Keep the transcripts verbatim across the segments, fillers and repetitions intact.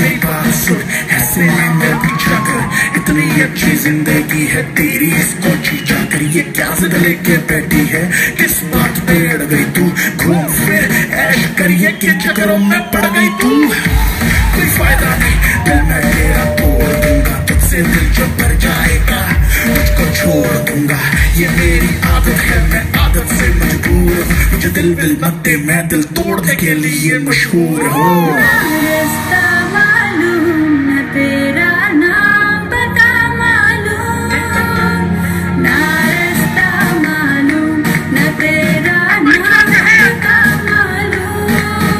मेरी बात सुन, ऐसे में मेरा पीछा कर, इतनी अच्छी जिंदगी है तेरी, इसको जीजा कर। ये क्या जिद लेके बैठी है, किस बात पे अड़ गई तू, घूम फिर ऐश करिए के चक्करों में पड़ गई तू। कोई फायदा नहीं, दिल मैं तेरा तोड़ दूंगा, तुझसे दिल जो भर जाएगा मुझको छोड़ दूंगा। ये मेरी आदत है, मैं आदत से मजबूर हूँ, मुझे दिल विल मत दे, मैं दिल तोड़ने के लिए मशहूर हूँ। रास्ता मालूम न तेरा नाम पता मालूम, ना रास्ता मालूम न तेरा नाम पता मालूम।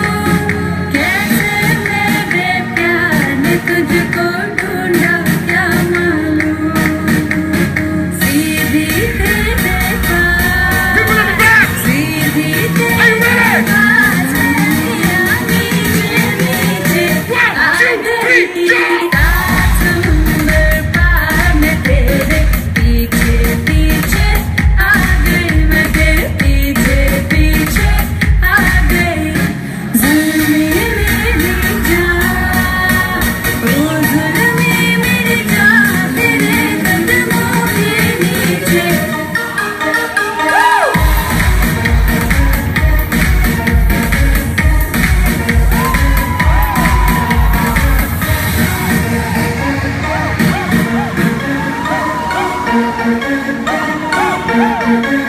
कैसे मेरे प्यार ने तुझको ढूंढा क्या मालूम, सीधी तेरे पास, सीधी तेरे पास सुंदर पार में तेरे पीछे पीछे आ गई, मैं तेरे पीछे पीछे आ गई। जुल्मी मेरी जान, ओ जुल्मी मेरी जान, तेरे कदमों के नीचे। Thank you.